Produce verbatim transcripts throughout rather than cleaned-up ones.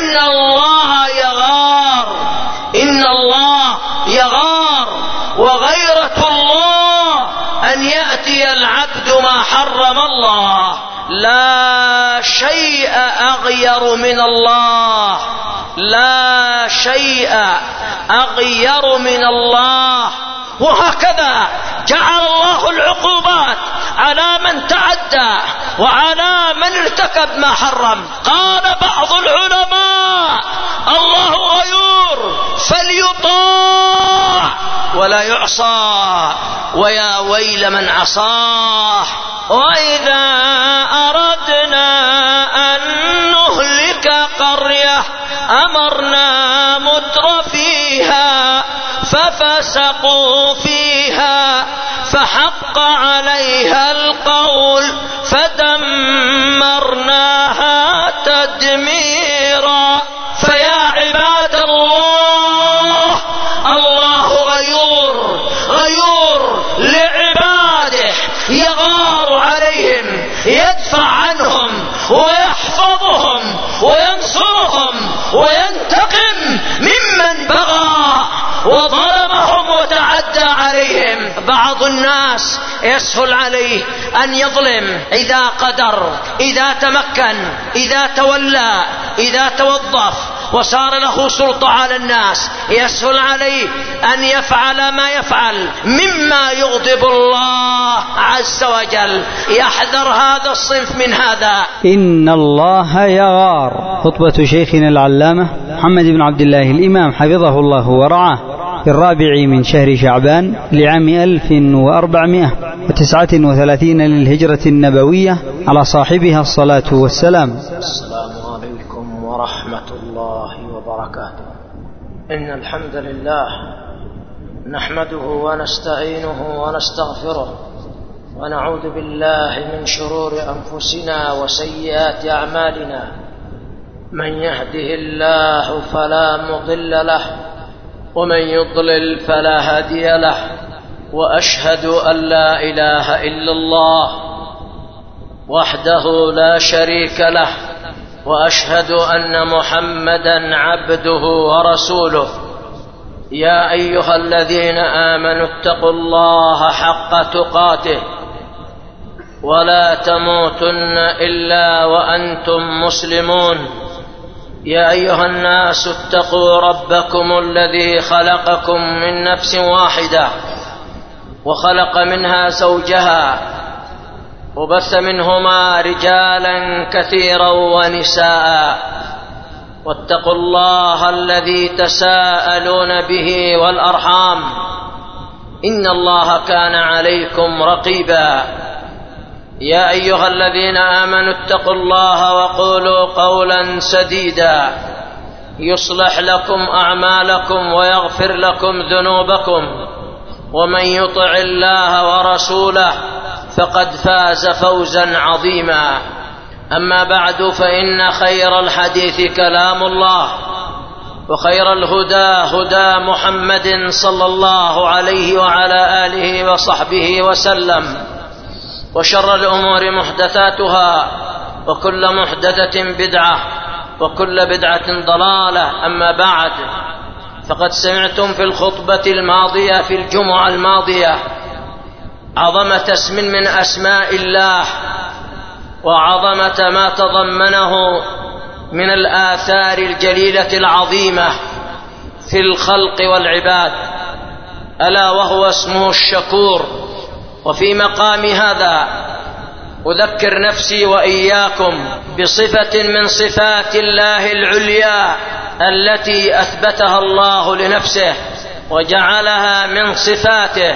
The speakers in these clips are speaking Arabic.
إن الله يغار، إن الله يغار، وغيرة الله أن يأتي العبد ما حرم الله. لا شيء أغير من الله، لا شيء أغير من الله. وهكذا جعل الله العقوبات على من تعدى وعلى من ارتكب ما حرم. قال بعض العلماء: الله غيور فليطاع ولا يعصى، ويا ويل من عصاه. وإذا أردنا أن نهلك قرية أمرنا متر فيها ففسقوا فيها فحق عليها القول فدمرناها تدميرا. فيا عباد الله، الله غيور، غيور لعباده، يغار عليهم، يدفع عنهم ويحفظهم وينصرهم وينتقم ممن بغى وظلمهم وتعدى عليهم. بعض الناس يسهل عليه أن يظلم إذا قدر، إذا تمكن، إذا تولى، إذا توظف وصار له سلطة على الناس، يسهل عليه أن يفعل ما يفعل مما يغضب الله عز وجل. يحذر هذا الصنف من هذا. إن الله يغار. خطبة شيخنا العلامة محمد بن عبد الله الإمام حفظه الله ورعاه في الرابع من شهر شعبان لعام ألف وأربعمائة وتسعة وثلاثين للهجرة النبوية، على صاحبها الصلاة والسلام. السلام عليكم ورحمة الله وبركاته. إن الحمد لله نحمده ونستعينه ونستغفره، ونعوذ بالله من شرور أنفسنا وسيئات أعمالنا. من يهده الله فلا مضل له، ومن يضلل فلا هادي له. وأشهد أن لا إله إلا الله وحده لا شريك له، وأشهد أن محمدا عبده ورسوله. يا أيها الذين آمنوا اتقوا الله حق تقاته ولا تموتن إلا وأنتم مسلمون. يا أيها الناس اتقوا ربكم الذي خلقكم من نفس واحدة وخلق منها زوجها وبث منهما رجالا كثيرا ونساء. واتقوا الله الذي تساءلون به والأرحام، إن الله كان عليكم رقيبا. يا أيها الذين آمنوا اتقوا الله وقولوا قولا سديدا يصلح لكم أعمالكم ويغفر لكم ذنوبكم، ومن يطع الله ورسوله فقد فاز فوزا عظيما. أما بعد، فإن خير الحديث كلام الله، وخير الهدى هدى محمد صلى الله عليه وعلى آله وصحبه وسلم، وشر الأمور محدثاتها، وكل محدثة بدعة، وكل بدعة ضلالة. أما بعد، فقد سمعتم في الخطبة الماضية في الجمعة الماضية عظمة اسم من أسماء الله، وعظمة ما تضمنه من الآثار الجليلة العظيمة في الخلق والعباد، ألا وهو اسمه الشكور. وفي مقام هذا أذكر نفسي وإياكم بصفة من صفات الله العليا التي أثبتها الله لنفسه وجعلها من صفاته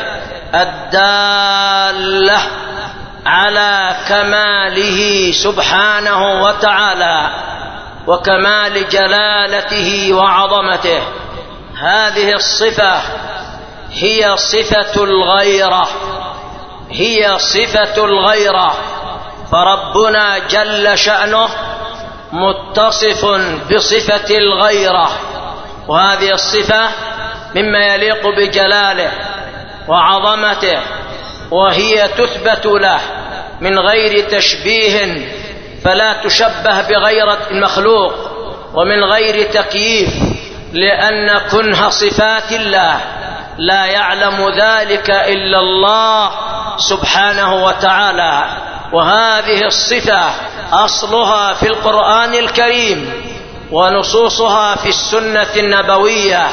الدالة على كماله سبحانه وتعالى وكمال جلالته وعظمته. هذه الصفة هي صفة الغيرة، هي صفة الغيرة. فربنا جل شأنه متصف بصفة الغيرة، وهذه الصفة مما يليق بجلاله وعظمته، وهي تثبت له من غير تشبيه، فلا تشبه بغير المخلوق ومن غير تكييف، لأن كنه صفات الله لا يعلم ذلك إلا الله سبحانه وتعالى. وهذه الصفة أصلها في القرآن الكريم ونصوصها في السنة النبوية.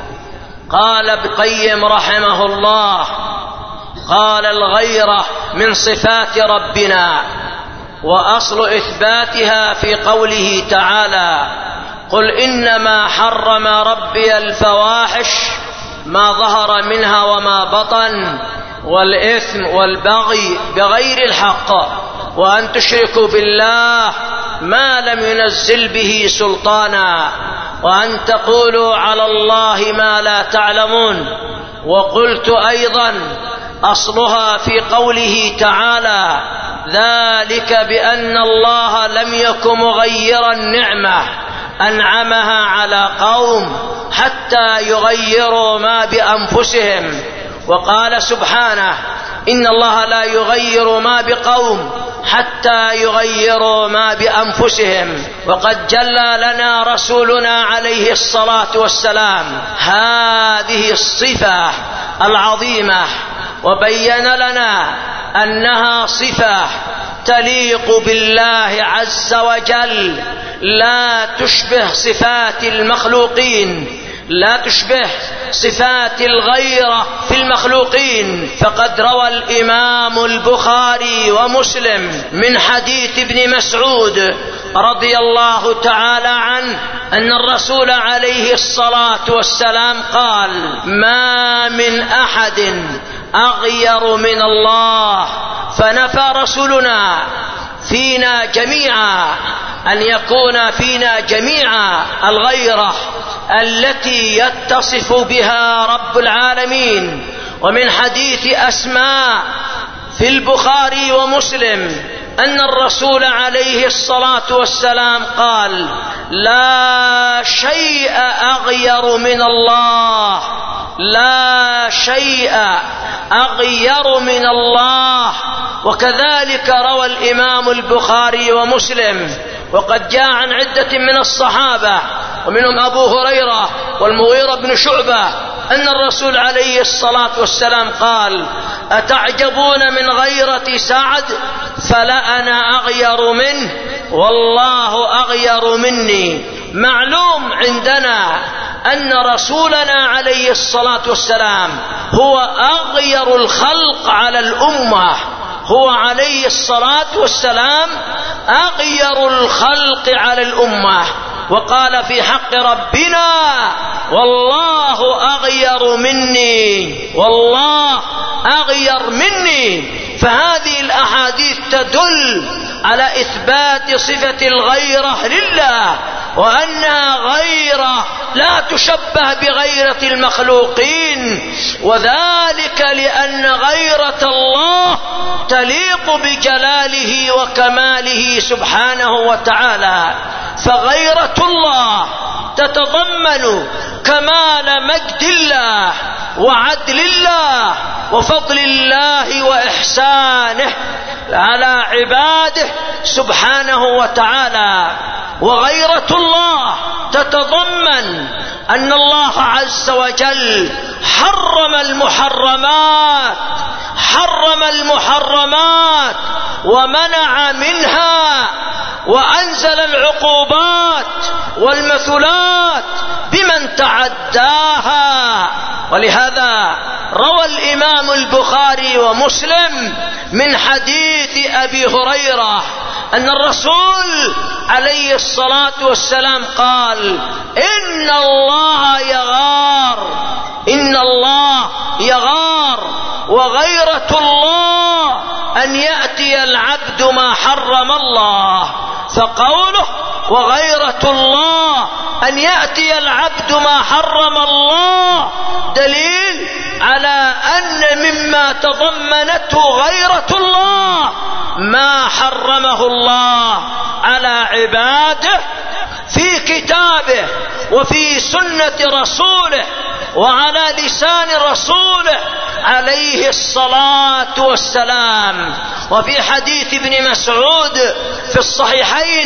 قال ابن القيم رحمه الله: قال الغيرة من صفات ربنا، وأصل إثباتها في قوله تعالى: قل إنما حرم ربي الفواحش ما ظهر منها وما بطن والإثم والبغي بغير الحق وأن تشركوا بالله ما لم ينزل به سلطانا وأن تقولوا على الله ما لا تعلمون. وقلت أيضا أصلها في قوله تعالى: ذلك بأن الله لم يكن مغيرا نعمة أنعمها على قوم حتى يغيروا ما بأنفسهم. وقال سبحانه: إن الله لا يغير ما بقوم حتى يغيروا ما بأنفسهم. وقد جلى لنا رسولنا عليه الصلاة والسلام هذه الصفة العظيمة، وبين لنا أنها صفة تليق بالله عز وجل، لا تشبه صفات المخلوقين، لا تشبه صفات الغيرة في المخلوقين. فقد روى الإمام البخاري ومسلم من حديث ابن مسعود رضي الله تعالى عنه أن الرسول عليه الصلاة والسلام قال: ما من أحد أغير من الله. فنفى رسولنا فينا جميعا أن يكون فينا جميعا الغيرة التي يتصف بها رب العالمين. ومن حديث أسماء في البخاري ومسلم أن الرسول عليه الصلاة والسلام قال: لا شيء أغير من الله، لا شيء أغير من الله. وكذلك روى الإمام البخاري ومسلم، وقد جاء عن عدة من الصحابة ومنهم أبو هريرة والمغيرة بن شعبة أن الرسول عليه الصلاة والسلام قال: أتعجبون من غيرة سعد فلا أنا أغير منه والله أغير مني. معلوم عندنا أن رسولنا عليه الصلاة والسلام هو أغير الخلق على الأمة، هو عليه الصلاة والسلام أغير الخلق على الأمة. وقال في حق ربنا: والله أغير مني، والله أغير مني. فهذه الأحاديث تدل على إثبات صفة الغيرة لله، وأنها غيرة لا تشبه بغيرة المخلوقين، وذلك لأن غيرة الله تليق بجلاله وكماله سبحانه وتعالى. فغيرة الله تتضمن كمال مجد الله وعدل الله وفضل الله وإحسانه على عباده سبحانه وتعالى. وغيرة الله تتضمن أن الله عز وجل حرم المحرمات، حرم المحرمات ومنع منها، وأنزل العقوبات والمثلات بمن تعداها. ولهذا روى الإمام البخاري ومسلم من حديث أبي هريرة أن الرسول عليه الصلاة والسلام قال: إن الله يغار، إن الله يغار، وغيرة الله أن يأتي العبد ما حرم الله. فقوله وغيرة الله أن يأتي العبد ما حرم الله دليل على أن مما تضمنته غيرة الله ما حرمه الله على عباده في كتابه وفي سنة رسوله وعلى لسان رسوله عليه الصلاة والسلام. وفي حديث ابن مسعود في الصحيحين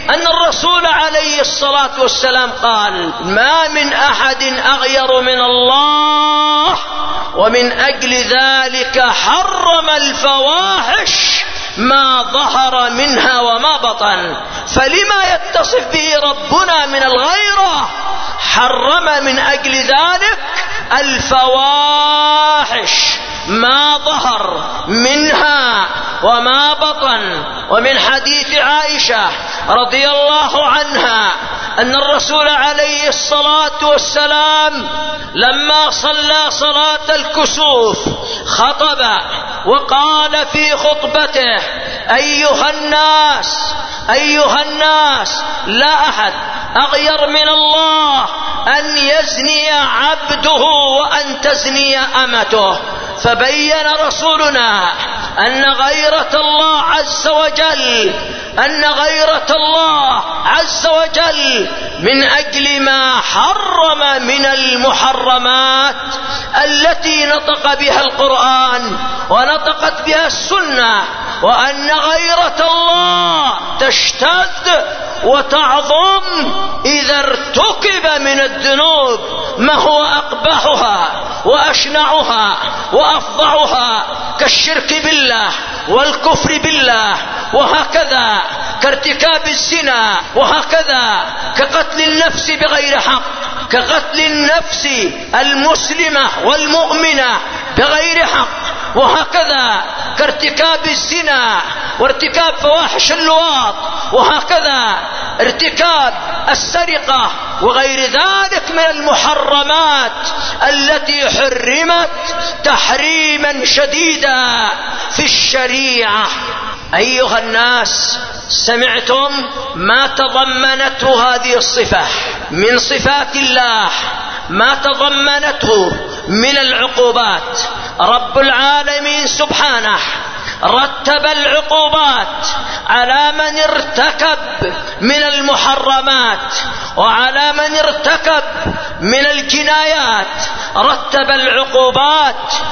أن الرسول عليه الصلاة والسلام قال: ما من أحد أغير من الله، ومن أجل ذلك حرم الفواحش ما ظهر منها وما بطن. فلما يتصف به ربنا من الغيرة؟ حرم من أجل ذلك الفواحش ما ظهر منها وما بطن. ومن حديث عائشة رضي الله عنها أن الرسول عليه الصلاة والسلام لما صلى صلاة الكسوف خطب وقال في خطبته: أيها الناس أيها الناس لا أحد أغير من الله أن يزني عبده وأن تزني أمته. فبين رسولنا أن غيرة الله عز وجل أن غيرة الله عز وجل من أجل ما حرم من المحرمات التي نطق بها القرآن ونطقت بها السنة، وأن غيرة الله تشتد وتعظم إذا ارتكب من الذنوب ما هو أقبحها وأشنعها وأفظعها كالشرك بالله والكفر بالله، وهكذا كارتكاب الزنا، وهكذا كقتل النفس بغير حق، كقتل النفس المسلمة والمؤمنة بغير حق، وهكذا كارتكاب الزنا وارتكاب فواحش اللواط، وهكذا ارتكاب السرقة وغير ذلك من المحرمات التي حرمت تحريما شديدا في الشريعة. أيها الناس، سمعتم ما تضمنته هذه الصفة من صفات الله، ما تضمنته من العقوبات. رب العالمين سبحانه رتب العقوبات على من ارتكب من المحرمات وعلى من ارتكب من الجنايات. رتب العقوبات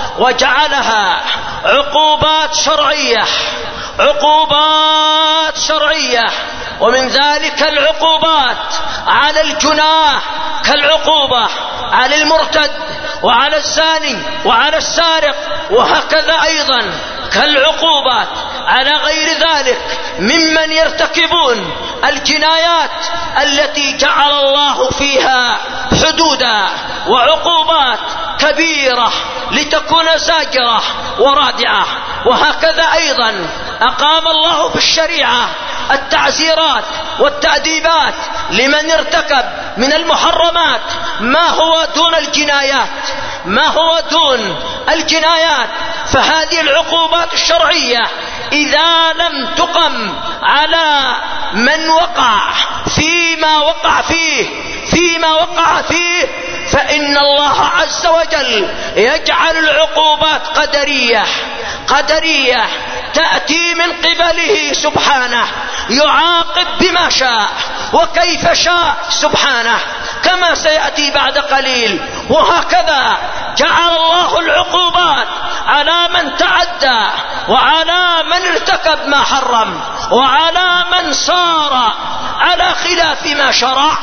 وجعلها عقوبات شرعية، عقوبات شرعية. ومن ذلك العقوبات على الجناه كالعقوبة على المرتد وعلى الزاني وعلى السارق، وهكذا أيضا كالعقوبات على غير ذلك ممن يرتكبون الجنايات التي جعل الله فيها حدودا وعقوبات كبيرة لتكون زاجرة ورادعة. وهكذا أيضا أقام الله في الشريعة التعزيرات والتأديبات لمن ارتكب من المحرمات ما هو دون الجنايات، ما هو دون الجنايات. فهذه العقوبات الشرعية إذا لم تقم على من وقع فيما وقع فيه فيما وقع فيه فإن الله عز وجل يجعل العقوبات قدرية قدرية تأتي من قبله سبحانه، يعاقب بما شاء وكيف شاء سبحانه، كما سيأتي بعد قليل. وهكذا جعل الله العقوبات على من تعدى وعلى من ارتكب ما حرم وعلى من صار على خلاف ما شرع،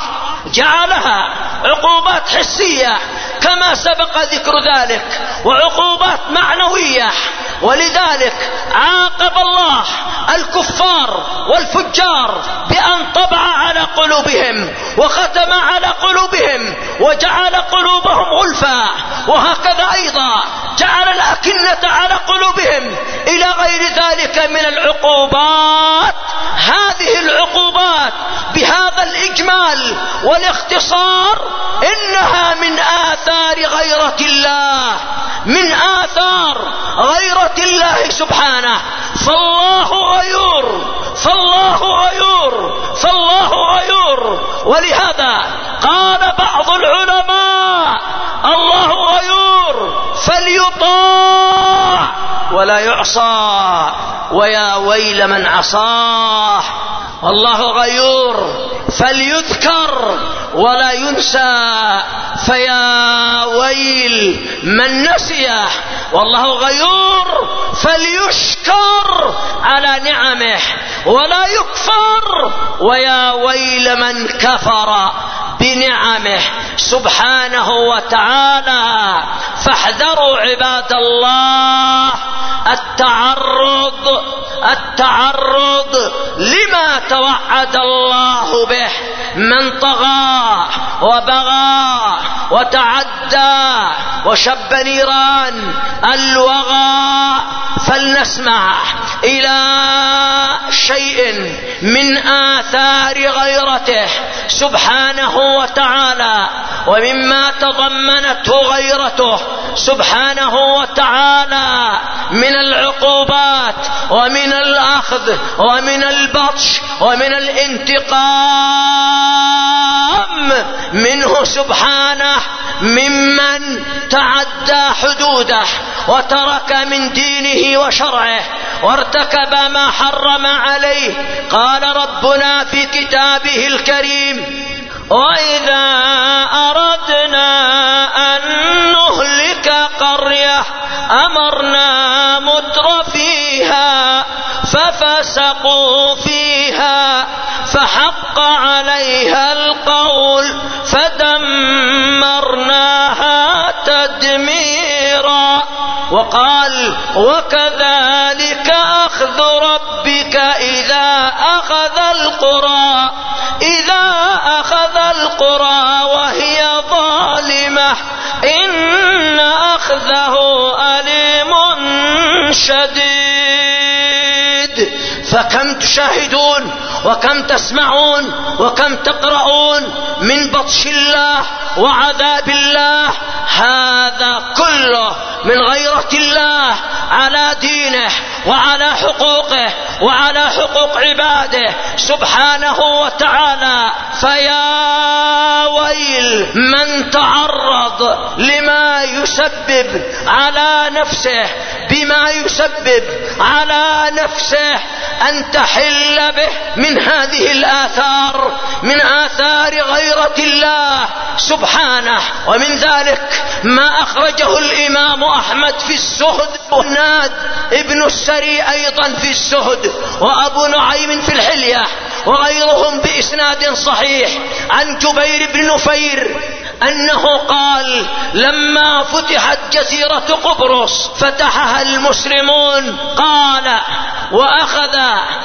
جعلها عقوبات حسية كما سبق ذكر ذلك، وعقوبات معنوية. ولذلك عاقب الله الكفار والفجار بأن طبع على قلوبهم وختم على قلوبهم وجعل قلوبهم غلفا، وهكذا أيضا جعل الأكنة على قلوبهم إلى غير ذلك من العقوبات. هذه العقوبات بهذا الإجمال والاختصار إنها من آثار غيرة الله، من آثار غيرة الله سبحانه. فالله غيور فالله غيور فالله غيور. ولهذا قال بعض العلماء: الله غيور فليطاع ولا يعصى، ويا ويل من عصاه. والله غيور فليذكر ولا ينسى، فيا ويل من نسيه. والله غيور فليشكر على نعمه ولا يكفر، ويا ويل من كفر بنعمه سبحانه وتعالى. فاحذروا عباد الله التعرض التعرض لما توعد الله به. من طغى وبغى وتعدى وشب نيران الوغى، فلنسمع إلى شيء من آثار غيرته سبحانه وتعالى، ومما تضمنته غيرته سبحانه وتعالى من العقوبات ومن الأخذ ومن البطش ومن الانتقام منه سبحانه ممن تعدى حدوده وترك من دينه وشرعه وارتكب ما حرم عليه. قال ربنا في كتابه الكريم: وإذا أردنا أن نهلك قرية أمرنا متر فيها ففسقوا فيها فحق عليها القول فدمرناها تدميرا. وقال: وكذلك أخذ ربك إذا أخذ القرى إذا أخذ القرى وهي ظالمة إن أخذه أليم شديد. فكم تشاهدون وكم تسمعون وكم تقرؤون من بطش الله وعذاب الله، هذا كله من غيرة الله على دينه وعلى حقوقه وعلى حقوق عباده سبحانه وتعالى. فيا ويل من تعرض لما يسبب على نفسه بما يسبب على نفسه أن تحل به من هذه الآثار، من آثار غيرة الله سبحانه. ومن ذلك ما أخرجه الإمام أحمد في الزهد، والناد ابن السري أيضا في الزهد، وأبو نعيم في الحلية، وغيرهم بإسناد صحيح عن جبير بن نفير أنه قال: لما فتحت جزيرة قبرص فتحها المسلمون، قال: وأخذ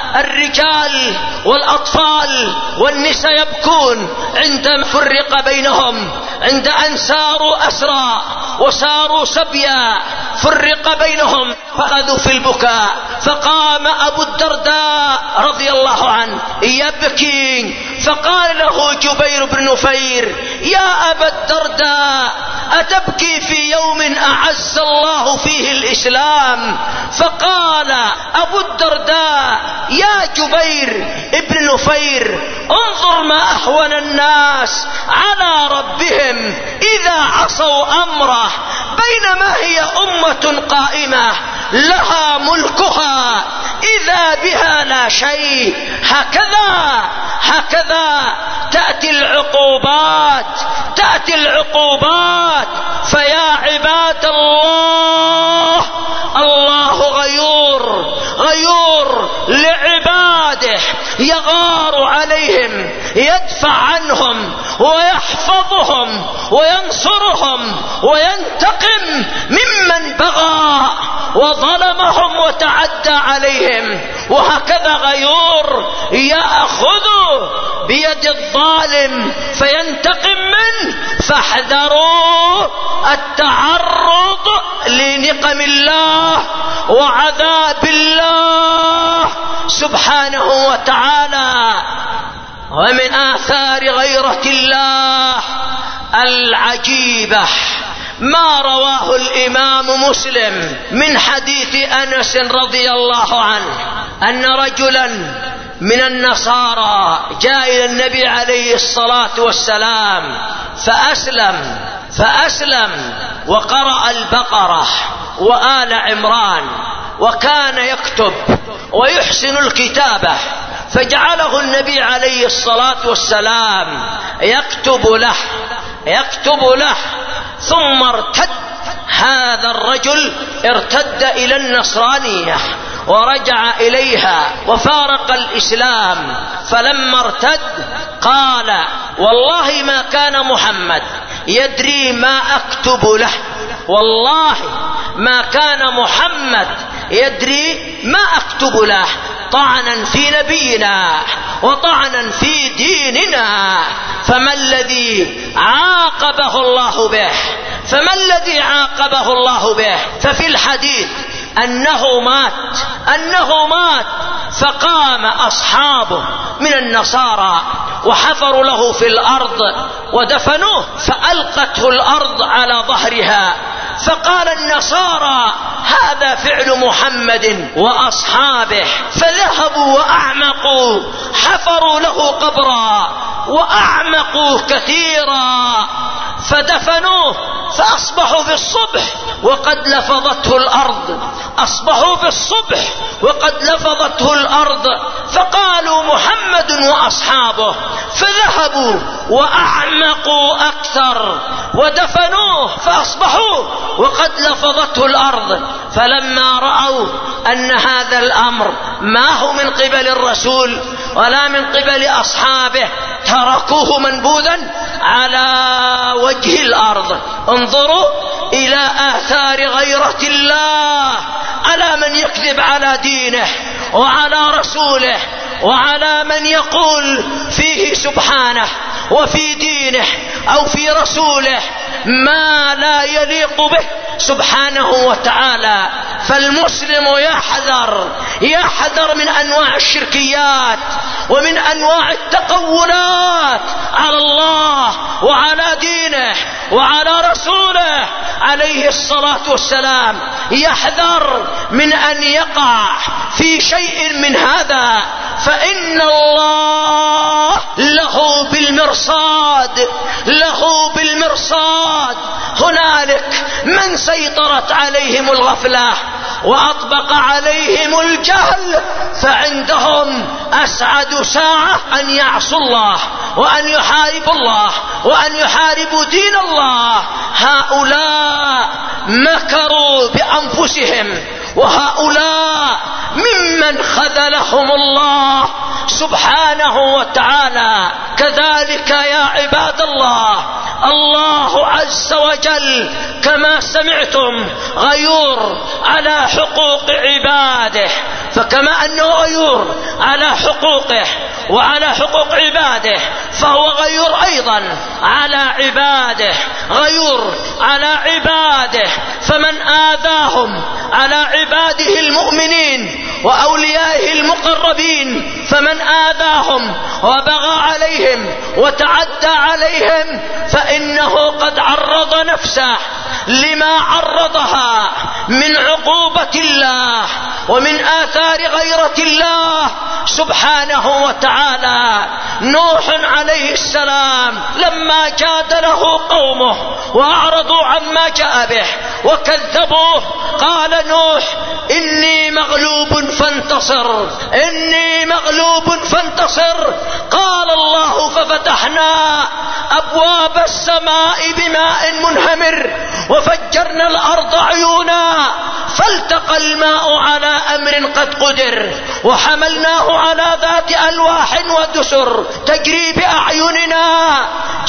الرجال والأطفال والنساء يبكون عندما فرق بينهم، عند أن ساروا أسرى وساروا سبيا فرق بينهم فأخذوا في البكاء. فقام أبو الدرداء رضي الله عنه يبكي، فقال له جبير بن نفير: يا أبا الدرداء أتبكي في يوم أعز الله فيه الإسلام؟ فقال أبو الدرداء: يا جبير ابن نفير، انظر ما أهون الناس على ربهم إذا عصوا أمره، بينما هي أمة قائمة لها ملكها إذا بها لا شيء. هكذا هكذا تأتي العقوبات تأتي العقوبات. فيا عباد الله، الله غيور غيور لعباده، يغار عليهم، يدفع عنهم ويحفظهم وينصرهم وينتقم ممن بغى وظلمهم وتعدى عليهم. وهكذا غيور يأخذ بيد الظالم فينتقم منه. فاحذروا التعرض لنقم الله وعذاب الله سبحانه وتعالى. ومن آثار غيرة الله العجيبة ما رواه الإمام مسلم من حديث أنس رضي الله عنه أن رجلا من النصارى جاء إلى النبي عليه الصلاة والسلام فأسلم فأسلم وقرأ البقرة وآل عمران، وكان يكتب ويحسن الكتابة، فجعله النبي عليه الصلاة والسلام يكتب له يكتب له ثم ارتد هذا الرجل ارتد إلى النصرانية ورجع إليها وفارق الإسلام. فلما ارتد قال والله ما كان محمد يدري ما أكتب له، والله ما كان محمد يدري ما أكتب له، طعنا في نبينا وطعنا في ديننا. فما الذي عاقبه الله به؟ فما الذي عاقبه الله به؟ ففي الحديث أنه مات أنه مات فقام أصحابه من النصارى وحفروا له في الأرض ودفنوه، فألقته الأرض على ظهرها. فقال النصارى هذا فعل محمد وأصحابه، فذهبوا وأعمقوا، حفروا له قبرا وأعمقوا كثيرا فدفنوه، فأصبحوا في الصبح وقد لفظته الأرض أصبحوا في الصبح وقد لفظته الأرض فقالوا محمد وأصحابه، فذهبوا وأعمقوا أكثر ودفنوه فأصبحوا وقد لفظته الأرض. فلما رأوا أن هذا الأمر ما هو من قبل الرسول ولا من قبل أصحابه تركوه منبوذا على وجه الأرض. انظروا إلى آثار غيرة الله على من يكذب على دينه وعلى رسوله وعلى من يقول فيه سبحانه وفي دينه أو في رسوله ما لا يليق به سبحانه وتعالى. فالمسلم يحذر يحذر من أنواع الشركيات ومن أنواع التقولات على الله وعلى دينه وعلى رسوله عليه الصلاة والسلام، يحذر من أن يقع في شيء من هذا، فإن الله له بالمرصاد له بالمرصاد. هنالك من سيطرت عليهم الغفلة وأطبق عليهم الجهل، فعندهم أسعد ساعة أن يعصوا الله وأن يحاربوا الله وأن يحاربوا دين الله. هؤلاء مكروا بأنفسهم، وهؤلاء ممن خذلهم الله سبحانه وتعالى. كذلك يا عباد الله، الله عز وجل كما سمعتم غيور على حقوق عباده، فكما أنه غيور على حقوقه وعلى حقوق عباده فهو غيور أيضا على عباده، غيور على عباده. فمن آذاهم على عباده المؤمنين وأوليائه المقربين، فمن آذاهم وبغى عليهم وتعدى عليهم فإنه قد عرض نفسه لما عرضها من عقوبة الله ومن آثار غيرة الله سبحانه وتعالى. نوح عليه السلام لما جادله قومه وأعرضوا عما جاء به وكذبوه، قال نوح إني مغلوب فانتصر إني مغلوب فانتصر. قال الله ففتحنا أبواب السماء بماء منهمر وفجرنا الأرض عيونا فالتقى الماء على أمر قد قدر وحملناه على ذات ألواح ودسر تجري بأعيننا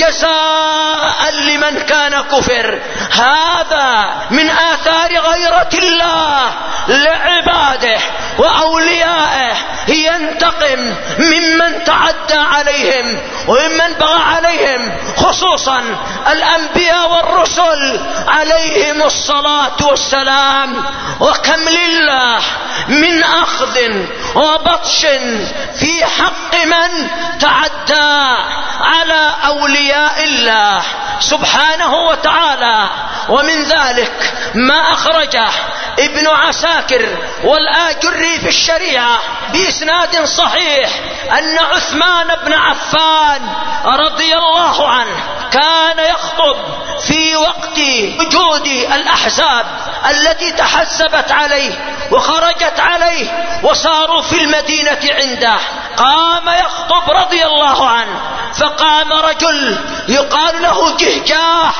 جزاء لمن كان كفر. هذا من آثار غيرة الله لعباده وأوليائه، ينتقم ممن تعدى عليهم وممن بغى عليهم، خصوصا الأنبياء والرسل عليهم الصلاة والسلام. وكم لله من أخذ وبطش في حق من تعدى على أولياء الله سبحانه وتعالى. ومن ذلك ما أخرجه ابن عساكر والآجري في الشريعة بإسناد صحيح أن عثمان بن عفان رضي الله عنه كان يخطب في وقت وجود الأحزاب التي تحسبت عليه وخرجت عليه وصاروا في المدينة عنده. قام يخطب رضي الله عنه فقام رجل يقال له جهجاه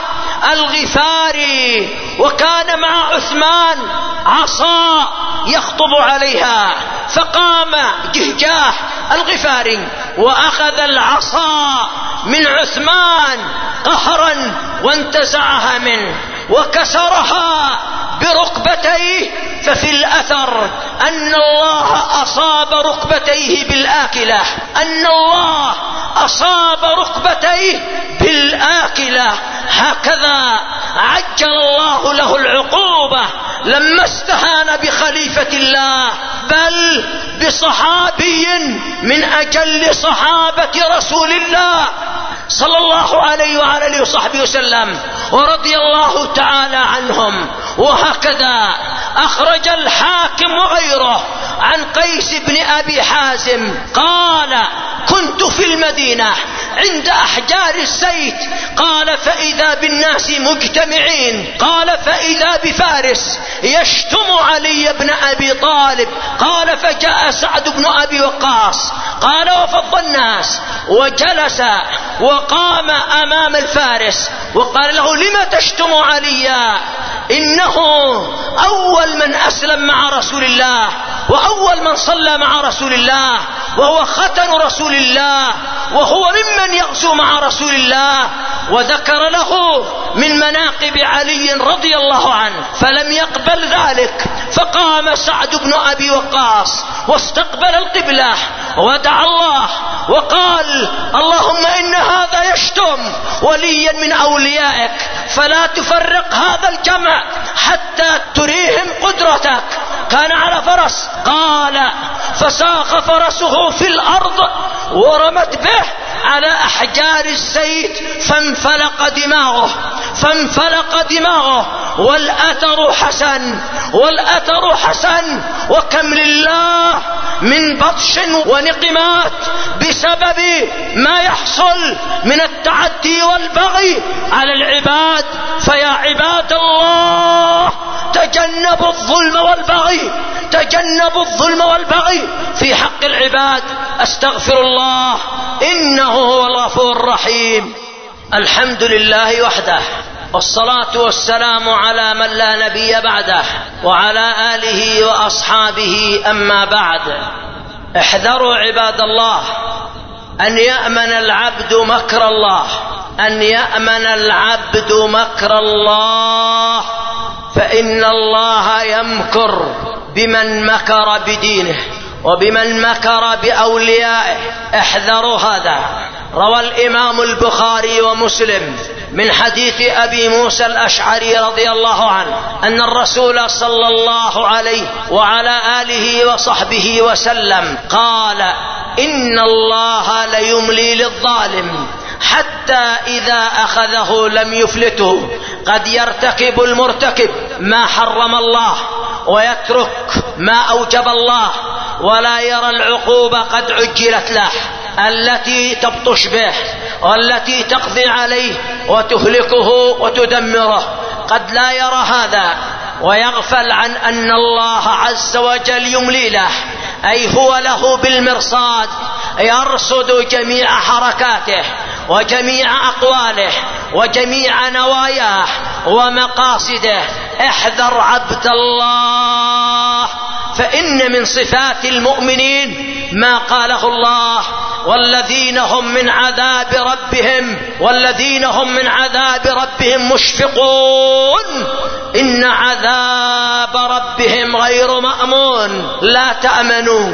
الغفاري، وكان مع عثمان عصا يخطب عليها، فقام جهجاه الغفاري وأخذ العصا من عثمان قهرا وانتزعها منه وكسرها بركبتيه. ففي الأثر أن الله أصاب ركبتيه بالآكلة، أن الله أصاب ركبتيه بالآكلة. هكذا عجل الله له العقوبة لما استهان بخليفة الله، بل بصحابي من أجل صحابة رسول الله صلى الله عليه وعلى آله وصحبه وسلم ورضي الله تعالى عنهم. وهكذا أخرج الحاكم وغيره عن قيس بن أبي حازم قال: كنت في المدينة عند أحجار الزيت، قال: فإذا بالناس مجتمعين، قال: فإذا بفارس يشتم علي بن أبي طالب، قال: فجاء سعد بن أبي وقاص، قال: وفض الناس وجلس وقام أمام الفارس وقال له: لم تشتم علي؟ إنه أول من أسلم مع رسول الله، وأول من صلى مع رسول الله، وهو ختن رسول الله، وهو ممن يغزو مع رسول الله. وذكر له من مناقب علي رضي الله عنه، فلم يقبل ذلك، فقام سعد بن أبي وقاص واستقبل القبلة ودعا الله وقال: اللهم إن هذا يشتم وليا من أوليائك، فلا تفرق هذا الجمع حتى تريهم قدرتك. كان على فرس، قال: فساق فرسه في الأرض ورمت به على أحجار الزيت فانفلق دماغه فانفلق دماغه والأثر حسن والأثر حسن. وكم لله من بطش ونقمات بسبب ما يحصل من التعدي والبغي على العباد. فيا عباد الله، تجنبوا الظلم والبغي، تجنبوا الظلم والبغي في حق العباد. أستغفر الله إنه هو الغفور الرحيم. الحمد لله وحده، والصلاة والسلام على من لا نبي بعده، وعلى آله وأصحابه. أما بعد، احذروا عباد الله أن يأمن العبد مكر الله، أن يأمن العبد مكر الله، فإن الله يمكر بمن مكر بدينه وبمن مكر بأوليائه. احذروا هذا. روى الإمام البخاري ومسلم من حديث أبي موسى الأشعري رضي الله عنه أن الرسول صلى الله عليه وعلى آله وصحبه وسلم قال: إن الله ليملي للظالم حتى إذا أخذه لم يفلته. قد يرتكب المرتكب ما حرم الله ويترك ما أوجب الله، ولا يرى العقوبة قد عجلت له التي تبطش به والتي تقضي عليه وتهلكه وتدمره. قد لا يرى هذا ويغفل عن أن الله عز وجل يملي له، أي هو له بالمرصاد، يرصد جميع حركاته وجميع أقواله وجميع نواياه ومقاصده. احذر عبد الله، فإن من صفات المؤمنين ما قاله الله: والذين هم من عذاب ربهم والذين هم من عذاب ربهم مشفقون، إن عذاب ربهم غير مأمون. لا تأمنوا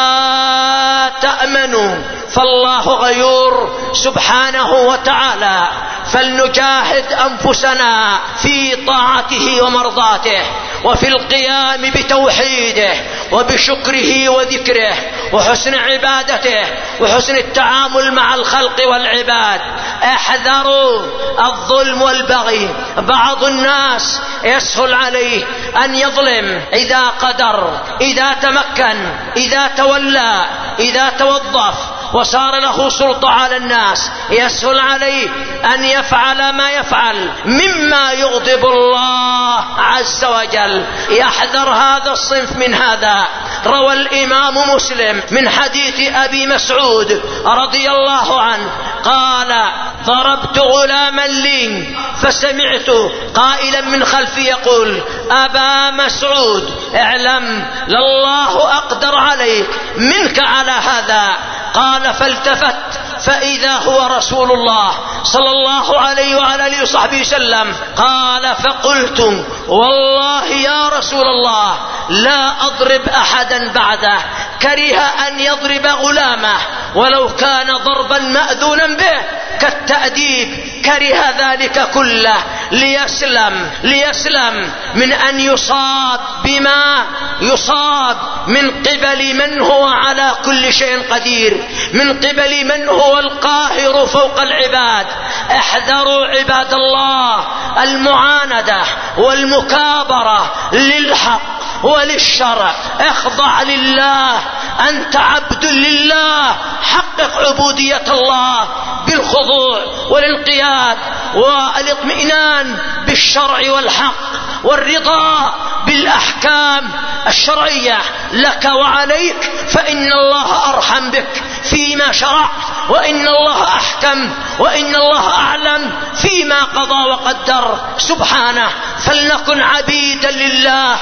لا تأمنوا، فالله غيور سبحانه وتعالى. فلنجاهد أنفسنا في طاعته ومرضاته، وفي القيام بتوحيده وبشكره وذكره وحسن عبادته وحسن التعامل مع الخلق والعباد. احذروا الظلم والبغي. بعض الناس يسهل عليه أن يظلم إذا قدر، إذا تمكن، إذا تولى، إذا توظف وصار له سلطة على الناس، يسهل عليه أن يفعل ما يفعل مما يغضب الله عز وجل. يحذر هذا الصنف من هذا. روى الإمام مسلم من حديث أبي مسعود رضي الله عنه قال: ضربت غلاما لي فسمعت قائلا من خلفي يقول: أبا مسعود اعلم لله أقدر عليك منك على هذا. قال: فالتفت فإذا هو رسول الله صلى الله عليه وعلى آله وصحبه وسلم. قال: فقلت: والله يا رسول الله لا أضرب أحدا بعده. كره أن يضرب غلامه ولو كان ضربا مأذونا به كالتأديب، كره ذلك كله ليسلم ليسلم من أن يصاب بما يصاب من قبل من هو على كل شيء قدير، من قبل من هو القاهر فوق العباد. احذروا عباد الله المعاندة والمكابرة للحق وللشرع. اخضع لله، أنت عبد لله، حقق عبودية الله بالخضوع والانقياد والاطمئنان بالشرع والحق والرضا بالأحكام الشرعية لك وعليك، فإن الله أرحم بك فيما شرع، وإن الله أحكم، وإن الله أعلم فيما قضى وقدر سبحانه. فلنكن عبيدا لله،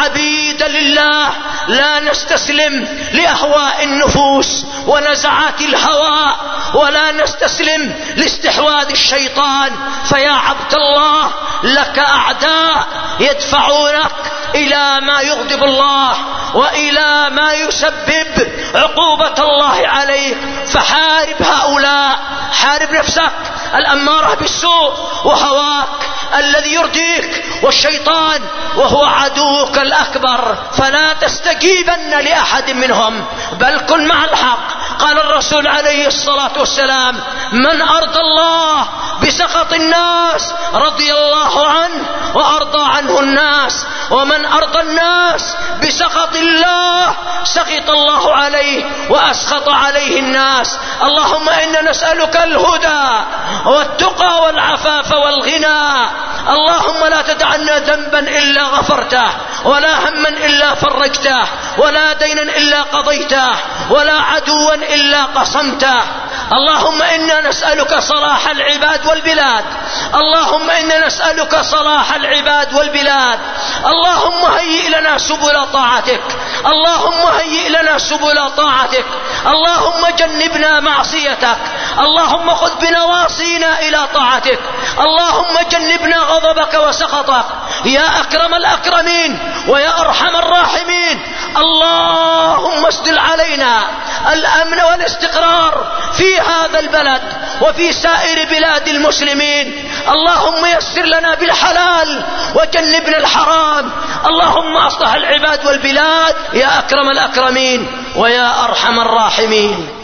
عبيدا لله، لا نستسلم لأهواء النفوس ونزعات الهوى، ولا نستسلم لاستحواذ الشيطان. فيا عبد الله لك أعداء يدفعونك إلى ما يغضب الله وإلى ما يسبب عقوبة الله عليك، فحارب هؤلاء. حارب نفسك الأمارة بالسوء وهواك الذي يرضيك والشيطان وهو عدوك الأكبر، فلا تستجيبن لأحد منهم بل كن مع الحق. قال الرسول عليه الصلاة والسلام: من أرضى الله بسخط الناس رضي الله عنه وأرضى عنه الناس، ومن أرضى الناس بسخط الله سخط الله عليه وأسخط عليه الناس. اللهم إنا نسألك الهدى والتقى والعفاف والغنى. اللهم لا تدع لنا ذنبا إلا غفرته، ولا هما إلا فرجته، ولا دينا إلا قضيته، ولا عدوا إلا قصمته. اللهم إنا نسألك صلاح العباد والبلاد، اللهم إنا نسألك صلاح العباد والبلاد. اللهم هيئ لنا سبل طاعتك، اللهم هيئ لنا سبل طاعتك، اللهم جنبنا معصيتك، اللهم خذ بنواصينا إلى طاعتك، اللهم جنبنا غضبك وسخطك يا أكرم الأكرمين ويا أرحم الراحمين. اللهم اسدل علينا الأمن والاستقرار في هذا البلد وفي سائر بلاد المسلمين. اللهم يسر لنا بالحلال وجنبنا الحرام. اللهم أصلح العباد والبلاد يا أكرم الأكرمين ويا أرحم الراحمين.